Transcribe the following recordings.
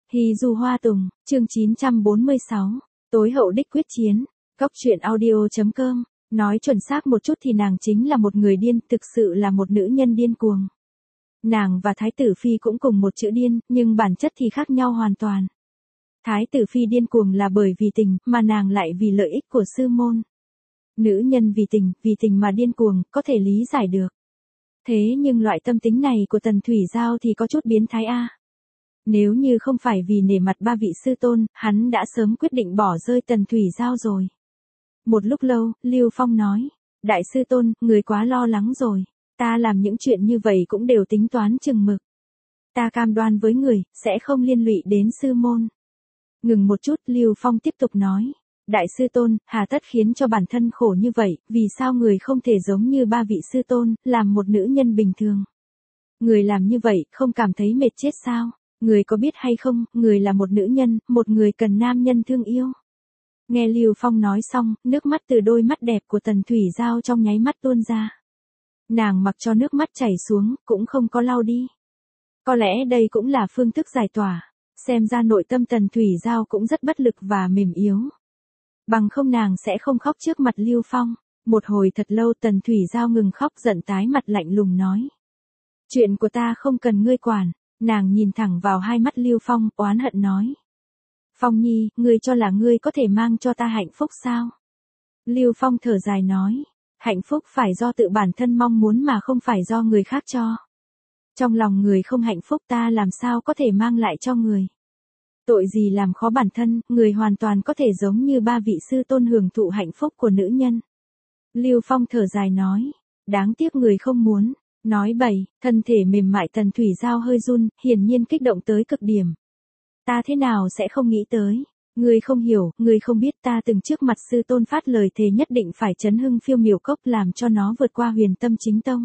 Hy Du Hoa Tùng, chương 946, tối hậu đích quyết chiến, góc truyện audio.com, nói chuẩn xác một chút thì nàng chính là một người điên, thực sự là một nữ nhân điên cuồng. Nàng và Thái tử Phi cũng cùng một chữ điên, nhưng bản chất thì khác nhau hoàn toàn. Thái tử Phi điên cuồng là bởi vì tình, mà nàng lại vì lợi ích của sư môn. Nữ nhân vì tình mà điên cuồng, có thể lý giải được. Thế nhưng loại tâm tính này của Tần Thủy Giao thì có chút biến thái a. Nếu như không phải vì nể mặt ba vị sư tôn, hắn đã sớm quyết định bỏ rơi Tần Thủy Giao rồi. Một lúc lâu, Lưu Phong nói, Đại sư tôn, người quá lo lắng rồi, ta làm những chuyện như vậy cũng đều tính toán chừng mực. Ta cam đoan với người, sẽ không liên lụy đến sư môn. Ngừng một chút, Lưu Phong tiếp tục nói, Đại sư tôn, hà tất khiến cho bản thân khổ như vậy, vì sao người không thể giống như ba vị sư tôn, làm một nữ nhân bình thường. Người làm như vậy, không cảm thấy mệt chết sao? Người có biết hay không, người là một nữ nhân, một người cần nam nhân thương yêu. Nghe Lưu Phong nói xong, nước mắt từ đôi mắt đẹp của Tần Thủy Giao trong nháy mắt tuôn ra. Nàng mặc cho nước mắt chảy xuống, cũng không có lau đi. Có lẽ đây cũng là phương thức giải tỏa, xem ra nội tâm Tần Thủy Giao cũng rất bất lực và mềm yếu. Bằng không nàng sẽ không khóc trước mặt Lưu Phong. Một hồi thật lâu Tần Thủy Giao ngừng khóc, giận tái mặt lạnh lùng nói. Chuyện của ta không cần ngươi quản. Nàng nhìn thẳng vào hai mắt Lưu Phong, oán hận nói. Phong Nhi, ngươi cho là ngươi có thể mang cho ta hạnh phúc sao? Lưu Phong thở dài nói. Hạnh phúc phải do tự bản thân mong muốn mà không phải do người khác cho. Trong lòng người không hạnh phúc ta làm sao có thể mang lại cho người. Tội gì làm khó bản thân, người hoàn toàn có thể giống như ba vị sư tôn hưởng thụ hạnh phúc của nữ nhân. Lưu Phong thở dài nói. Đáng tiếc người không muốn. Nói bậy, thân thể mềm mại Tần Thủy Giao hơi run, hiển nhiên kích động tới cực điểm. Ta thế nào sẽ không nghĩ tới. Ngươi không hiểu, ngươi không biết ta từng trước mặt sư tôn phát lời thề nhất định phải chấn hưng Phiêu Miểu Cốc làm cho nó vượt qua Huyền Tâm Chính Tông.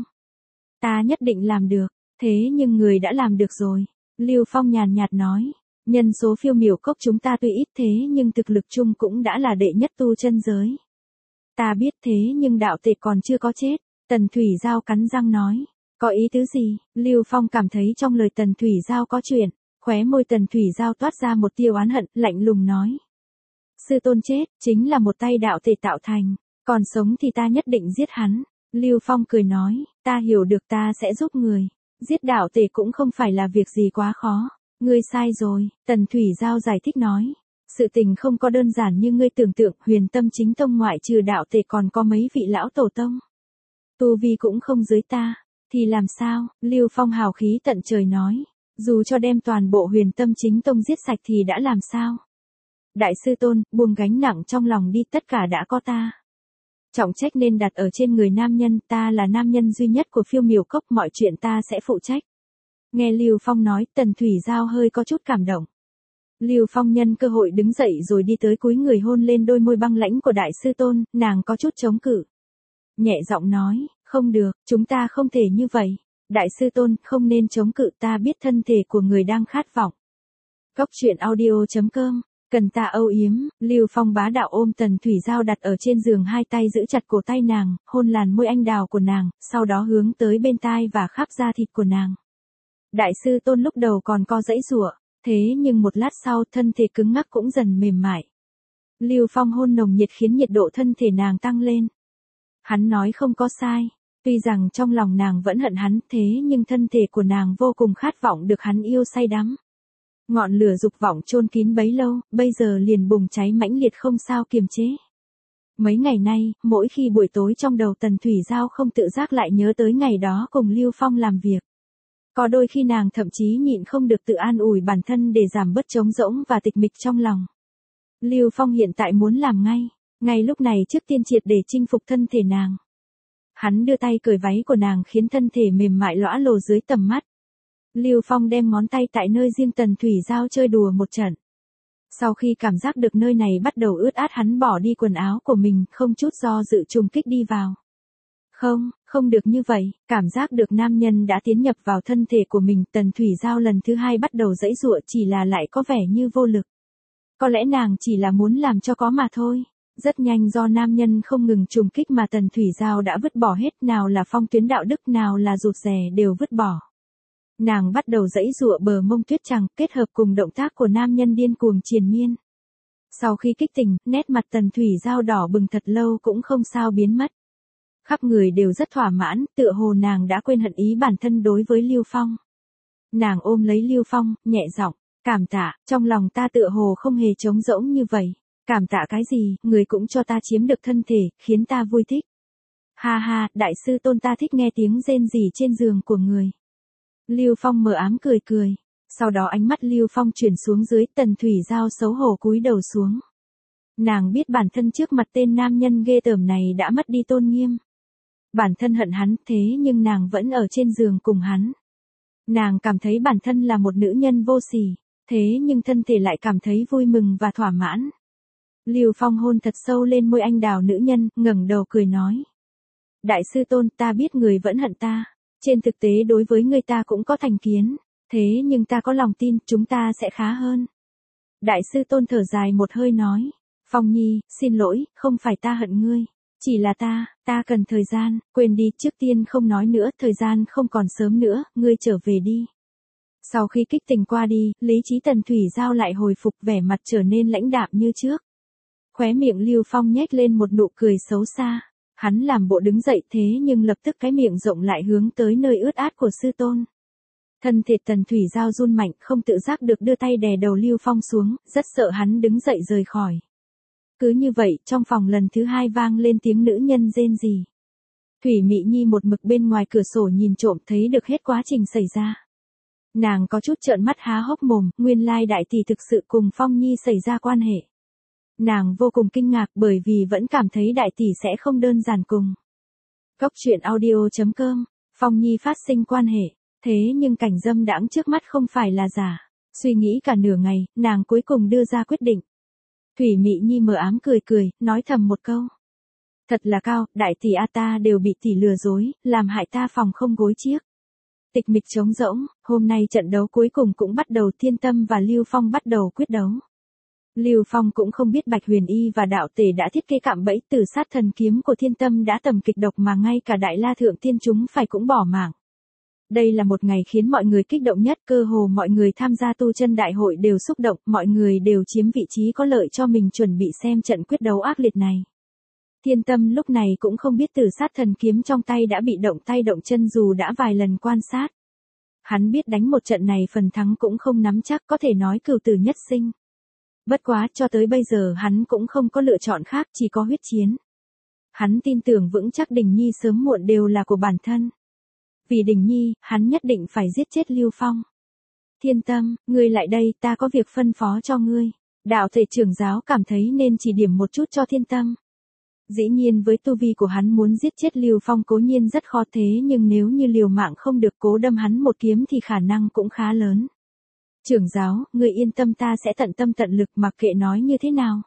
Ta nhất định làm được, thế nhưng người đã làm được rồi. Lưu Phong nhàn nhạt nói, nhân số Phiêu Miểu Cốc chúng ta tuy ít thế nhưng thực lực chung cũng đã là đệ nhất tu chân giới. Ta biết thế nhưng đạo tệ còn chưa có chết. Tần Thủy Giao cắn răng nói, có ý tứ gì? Lưu Phong cảm thấy trong lời Tần Thủy Giao có chuyện, khóe môi Tần Thủy Giao toát ra một tia oán hận, lạnh lùng nói. Sư tôn chết, chính là một tay đạo tề tạo thành, còn sống thì ta nhất định giết hắn. Lưu Phong cười nói, ta hiểu được ta sẽ giúp người, giết đạo tề cũng không phải là việc gì quá khó. Ngươi sai rồi, Tần Thủy Giao giải thích nói. Sự tình không có đơn giản như ngươi tưởng tượng, Huyền Tâm Chính Tông ngoại trừ đạo tề còn có mấy vị lão tổ tông. Tu vi cũng không dưới ta, thì làm sao? Lưu Phong hào khí tận trời nói, dù cho đem toàn bộ Huyền Tâm Chính Tông giết sạch thì đã làm sao? Đại sư tôn, buông gánh nặng trong lòng đi, tất cả đã có ta. Trọng trách nên đặt ở trên người nam nhân, ta là nam nhân duy nhất của Phiêu Miểu Cốc, mọi chuyện ta sẽ phụ trách. Nghe Lưu Phong nói, Tần Thủy Giao hơi có chút cảm động. Lưu Phong nhân cơ hội đứng dậy rồi đi tới cúi người hôn lên đôi môi băng lãnh của đại sư tôn, nàng có chút chống cự. Nhẹ giọng nói, không được, chúng ta không thể như vậy. Đại sư tôn, không nên chống cự, ta biết thân thể của người đang khát vọng. Góc truyện audio.com, cần ta âu yếm. Lưu Phong bá đạo ôm Tần Thủy Giao đặt ở trên giường, hai tay giữ chặt cổ tay nàng, hôn làn môi anh đào của nàng, sau đó hướng tới bên tai và khắp da thịt của nàng. Đại sư tôn lúc đầu còn co giãy giụa, thế nhưng một lát sau thân thể cứng ngắc cũng dần mềm mại. Lưu Phong hôn nồng nhiệt khiến nhiệt độ thân thể nàng tăng lên. Hắn nói không có sai, tuy rằng trong lòng nàng vẫn hận hắn, thế nhưng thân thể của nàng vô cùng khát vọng được hắn yêu say đắm. Ngọn lửa dục vọng chôn kín bấy lâu, bây giờ liền bùng cháy mãnh liệt không sao kiềm chế. Mấy ngày nay, mỗi khi buổi tối trong đầu Tần Thủy Giao không tự giác lại nhớ tới ngày đó cùng Lưu Phong làm việc. Có đôi khi nàng thậm chí nhịn không được tự an ủi bản thân để giảm bớt trống rỗng và tịch mịch trong lòng. Lưu Phong hiện tại muốn làm ngay lúc này trước tiên triệt để chinh phục thân thể nàng. Hắn đưa tay cởi váy của nàng khiến thân thể mềm mại lõa lồ dưới tầm mắt. Lưu Phong đem ngón tay tại nơi riêng Tần Thủy Giao chơi đùa một trận. Sau khi cảm giác được nơi này bắt đầu ướt át, hắn bỏ đi quần áo của mình, không chút do dự trùng kích đi vào. Không được như vậy, cảm giác được nam nhân đã tiến nhập vào thân thể của mình, Tần Thủy Giao lần thứ hai bắt đầu giãy giụa, chỉ là lại có vẻ như vô lực. Có lẽ nàng chỉ là muốn làm cho có mà thôi. Rất nhanh do nam nhân không ngừng trùng kích mà Tần Thủy Giao đã vứt bỏ hết, nào là phong tuyến đạo đức, nào là rụt rè đều vứt bỏ. Nàng bắt đầu giãy giụa bờ mông tuyết trắng, kết hợp cùng động tác của nam nhân điên cuồng triền miên. Sau khi kích tình, nét mặt Tần Thủy Giao đỏ bừng thật lâu cũng không sao biến mất. Khắp người đều rất thỏa mãn, tựa hồ nàng đã quên hận ý bản thân đối với Lưu Phong. Nàng ôm lấy Lưu Phong, nhẹ giọng, cảm tạ, trong lòng ta tựa hồ không hề trống rỗng như vậy. Cảm tạ cái gì, người cũng cho ta chiếm được thân thể, khiến ta vui thích. Ha ha, đại sư tôn ta thích nghe tiếng rên rỉ trên giường của người. Lưu Phong mờ ám cười cười. Sau đó ánh mắt Lưu Phong chuyển xuống dưới, Tần Thủy Giao xấu hổ cúi đầu xuống. Nàng biết bản thân trước mặt tên nam nhân ghê tởm này đã mất đi tôn nghiêm. Bản thân hận hắn, thế nhưng nàng vẫn ở trên giường cùng hắn. Nàng cảm thấy bản thân là một nữ nhân vô sỉ, thế nhưng thân thể lại cảm thấy vui mừng và thỏa mãn. Lưu Phong hôn thật sâu lên môi anh đào nữ nhân, ngẩng đầu cười nói. Đại sư tôn, ta biết người vẫn hận ta. Trên thực tế đối với người ta cũng có thành kiến. Thế nhưng ta có lòng tin, chúng ta sẽ khá hơn. Đại sư tôn thở dài một hơi nói. Phong Nhi, xin lỗi, không phải ta hận ngươi. Chỉ là ta cần thời gian, quên đi, trước tiên không nói nữa, thời gian không còn sớm nữa, ngươi trở về đi. Sau khi kích tình qua đi, lý trí Tần Thủy Giao lại hồi phục, vẻ mặt trở nên lãnh đạm như trước. Khóe miệng Lưu Phong nhếch lên một nụ cười xấu xa. Hắn làm bộ đứng dậy thế nhưng lập tức cái miệng rộng lại hướng tới nơi ướt át của sư tôn. Thân thể Tần Thủy Giao run mạnh, không tự giác được đưa tay đè đầu Lưu Phong xuống, rất sợ hắn đứng dậy rời khỏi. Cứ như vậy, trong phòng lần thứ hai vang lên tiếng nữ nhân rên rỉ. Thủy Mị Nhi một mực bên ngoài cửa sổ nhìn trộm thấy được hết quá trình xảy ra. Nàng có chút trợn mắt há hốc mồm, nguyên lai đại tỷ thực sự cùng Phong Nhi xảy ra quan hệ. Nàng vô cùng kinh ngạc bởi vì vẫn cảm thấy đại tỷ sẽ không đơn giản cùng. Góc truyện audio.com, Phong Nhi phát sinh quan hệ, thế nhưng cảnh dâm đãng trước mắt không phải là giả. Suy nghĩ cả nửa ngày, nàng cuối cùng đưa ra quyết định. Thủy Mị Nhi mờ ám cười cười, nói thầm một câu. Thật là cao, đại tỷ a ta đều bị tỷ lừa dối, làm hại ta phòng không gối chiếc. Tịch mịch trống rỗng, hôm nay trận đấu cuối cùng cũng bắt đầu, Thiên Tâm và Lưu Phong bắt đầu quyết đấu. Lưu Phong cũng không biết Bạch Huyền Y và đạo tể đã thiết kế cạm bẫy Tử Sát Thần Kiếm của Thiên Tâm đã tầm kịch độc mà ngay cả Đại La Thượng Tiên chúng phải cũng bỏ mạng. Đây là một ngày khiến mọi người kích động nhất, cơ hồ mọi người tham gia tu chân đại hội đều xúc động, mọi người đều chiếm vị trí có lợi cho mình chuẩn bị xem trận quyết đấu ác liệt này. Thiên Tâm lúc này cũng không biết Tử Sát Thần Kiếm trong tay đã bị động tay động chân dù đã vài lần quan sát. Hắn biết đánh một trận này phần thắng cũng không nắm chắc, có thể nói cửu tử nhất sinh. Bất quá, cho tới bây giờ hắn cũng không có lựa chọn khác, chỉ có huyết chiến. Hắn tin tưởng vững chắc Đình Nhi sớm muộn đều là của bản thân. Vì Đình Nhi, hắn nhất định phải giết chết Lưu Phong. Thiên Tâm, ngươi lại đây, ta có việc phân phó cho ngươi. Đạo thể trưởng giáo cảm thấy nên chỉ điểm một chút cho Thiên Tâm. Dĩ nhiên với tu vi của hắn muốn giết chết Lưu Phong cố nhiên rất khó, thế nhưng nếu như liều mạng không được cố đâm hắn một kiếm thì khả năng cũng khá lớn. Trưởng giáo, ngươi yên tâm, ta sẽ tận tâm tận lực, mặc kệ nói như thế nào.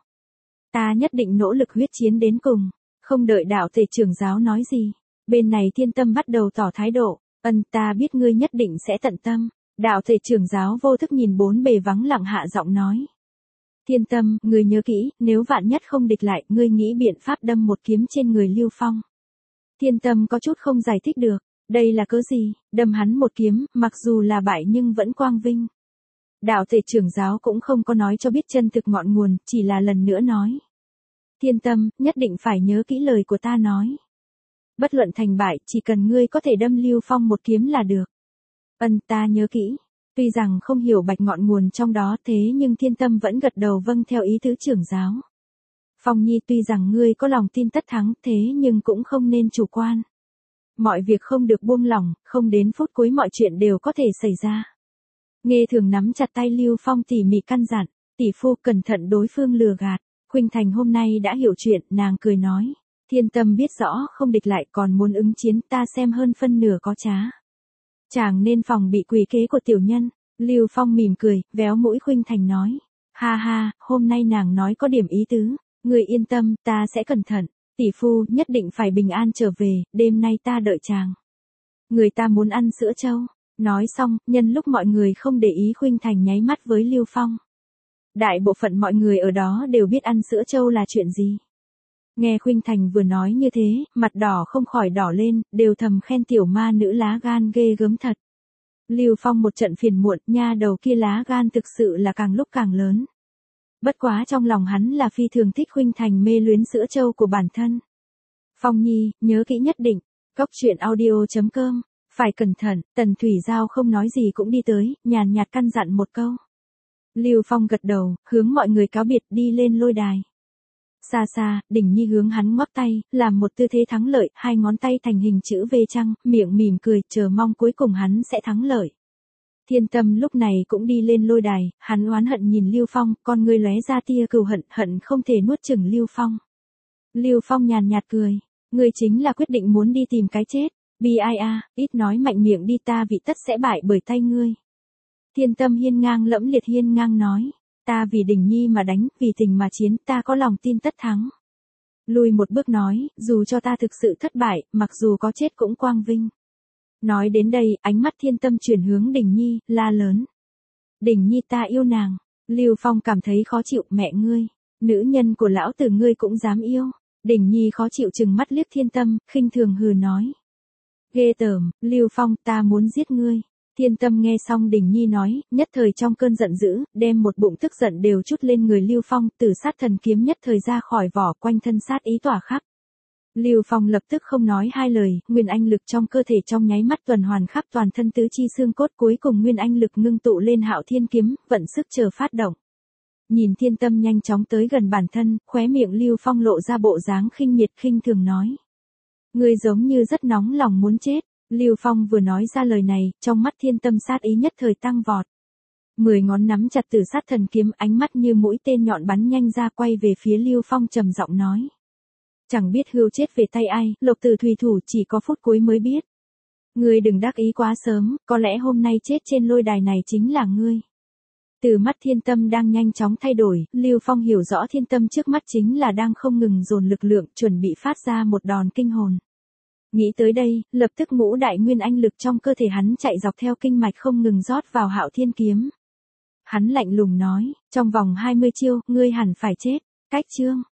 Ta nhất định nỗ lực huyết chiến đến cùng. Không đợi đạo thể trưởng giáo nói gì. Bên này Thiên Tâm bắt đầu tỏ thái độ. Ta biết ngươi nhất định sẽ tận tâm. Đạo thể trưởng giáo vô thức nhìn bốn bề vắng lặng hạ giọng nói. Thiên Tâm, ngươi nhớ kỹ, nếu vạn nhất không địch lại, ngươi nghĩ biện pháp đâm một kiếm trên người Lưu Phong. Thiên Tâm có chút không giải thích được. Đây là cớ gì, đâm hắn một kiếm, mặc dù là bại nhưng vẫn quang vinh. Đạo thể trưởng giáo cũng không có nói cho biết chân thực ngọn nguồn, chỉ là lần nữa nói. Thiên Tâm, nhất định phải nhớ kỹ lời của ta nói. Bất luận thành bại, chỉ cần ngươi có thể đâm Lưu Phong một kiếm là được. Ta nhớ kỹ. Tuy rằng không hiểu bạch ngọn nguồn trong đó, thế nhưng Thiên Tâm vẫn gật đầu vâng theo ý tứ trưởng giáo. Phong Nhi, tuy rằng ngươi có lòng tin tất thắng, thế nhưng cũng không nên chủ quan. Mọi việc không được buông lỏng, không đến phút cuối mọi chuyện đều có thể xảy ra. Nghe Thường nắm chặt tay Lưu Phong tỉ mỉ căn dặn, tỷ phu cẩn thận đối phương lừa gạt. Khuynh Thành hôm nay đã hiểu chuyện, nàng cười nói. Thiên Tâm biết rõ không địch lại còn muốn ứng chiến, ta xem hơn phân nửa có trá. Chàng nên phòng bị quỷ kế của tiểu nhân. Lưu Phong mỉm cười, véo mũi Khuynh Thành nói. Ha ha, hôm nay nàng nói có điểm ý tứ. Người yên tâm, ta sẽ cẩn thận. Tỷ phu nhất định phải bình an trở về, đêm nay ta đợi chàng. Người ta muốn ăn sữa trâu. Nói xong, nhân lúc mọi người không để ý, Khuynh Thành nháy mắt với Lưu Phong. Đại bộ phận mọi người ở đó đều biết ăn sữa trâu là chuyện gì. Nghe Khuynh Thành vừa nói như thế, mặt đỏ không khỏi đỏ lên, đều thầm khen tiểu ma nữ lá gan ghê gớm thật. Lưu Phong một trận phiền muộn, nha đầu kia lá gan thực sự là càng lúc càng lớn. Bất quá trong lòng hắn là phi thường thích Khuynh Thành mê luyến sữa trâu của bản thân. Phong Nhi, nhớ kỹ nhất định. Cốc truyện audio.com. Phải cẩn thận, Tần Thủy Giao không nói gì cũng đi tới, nhàn nhạt căn dặn một câu. Lưu Phong gật đầu, hướng mọi người cáo biệt đi lên lôi đài. Xa xa, Đình Nhi hướng hắn ngoắc tay, làm một tư thế thắng lợi, hai ngón tay thành hình chữ V trăng, miệng mỉm cười, chờ mong cuối cùng hắn sẽ thắng lợi. Thiên Tâm lúc này cũng đi lên lôi đài, hắn oán hận nhìn Lưu Phong, con ngươi lóe ra tia cừu hận, hận không thể nuốt chửng Lưu Phong. Lưu Phong nhàn nhạt cười, ngươi chính là quyết định muốn đi tìm cái chết. Bia, ít nói mạnh miệng đi, ta vị tất sẽ bại bởi tay ngươi. Thiên Tâm hiên ngang lẫm liệt hiên ngang nói, ta vì Đình Nhi mà đánh, vì tình mà chiến, ta có lòng tin tất thắng. Lùi một bước nói, dù cho ta thực sự thất bại, mặc dù có chết cũng quang vinh. Nói đến đây, ánh mắt Thiên Tâm chuyển hướng Đình Nhi, la lớn. Đình Nhi, ta yêu nàng. Lưu Phong cảm thấy khó chịu, mẹ ngươi, nữ nhân của lão tử ngươi cũng dám yêu. Đình Nhi khó chịu trừng mắt liếc Thiên Tâm, khinh thường hừ nói. Ghê tởm, Lưu Phong, ta muốn giết ngươi. Thiên Tâm nghe xong Đình Nhi nói, nhất thời trong cơn giận dữ, đem một bụng tức giận đều trút lên người Lưu Phong, Tử Sát Thần Kiếm nhất thời ra khỏi vỏ, quanh thân sát ý tỏa khắp. Lưu Phong lập tức không nói hai lời, nguyên anh lực trong cơ thể trong nháy mắt tuần hoàn khắp toàn thân tứ chi xương cốt, cuối cùng nguyên anh lực ngưng tụ lên Hạo Thiên Kiếm, vận sức chờ phát động. Nhìn Thiên Tâm nhanh chóng tới gần bản thân, khóe miệng Lưu Phong lộ ra bộ dáng khinh miệt khinh thường nói. Ngươi giống như rất nóng lòng muốn chết. Lưu Phong vừa nói ra lời này, trong mắt Thiên Tâm sát ý nhất thời tăng vọt. 10 ngón nắm chặt Tử Sát Thần Kiếm, ánh mắt như mũi tên nhọn bắn nhanh ra, quay về phía Lưu Phong trầm giọng nói. Chẳng biết hươu chết về tay ai, Lộc Tử Thủy thủ chỉ có phút cuối mới biết. Ngươi đừng đắc ý quá sớm, có lẽ hôm nay chết trên lôi đài này chính là ngươi. Từ mắt Thiên Tâm đang nhanh chóng thay đổi, Lưu Phong hiểu rõ Thiên Tâm trước mắt chính là đang không ngừng dồn lực lượng, chuẩn bị phát ra một đòn kinh hồn. Nghĩ tới đây, lập tức ngũ đại nguyên anh lực trong cơ thể hắn chạy dọc theo kinh mạch không ngừng rót vào Hạo Thiên Kiếm. Hắn lạnh lùng nói, trong vòng 20 chiêu, ngươi hẳn phải chết. Cách chương.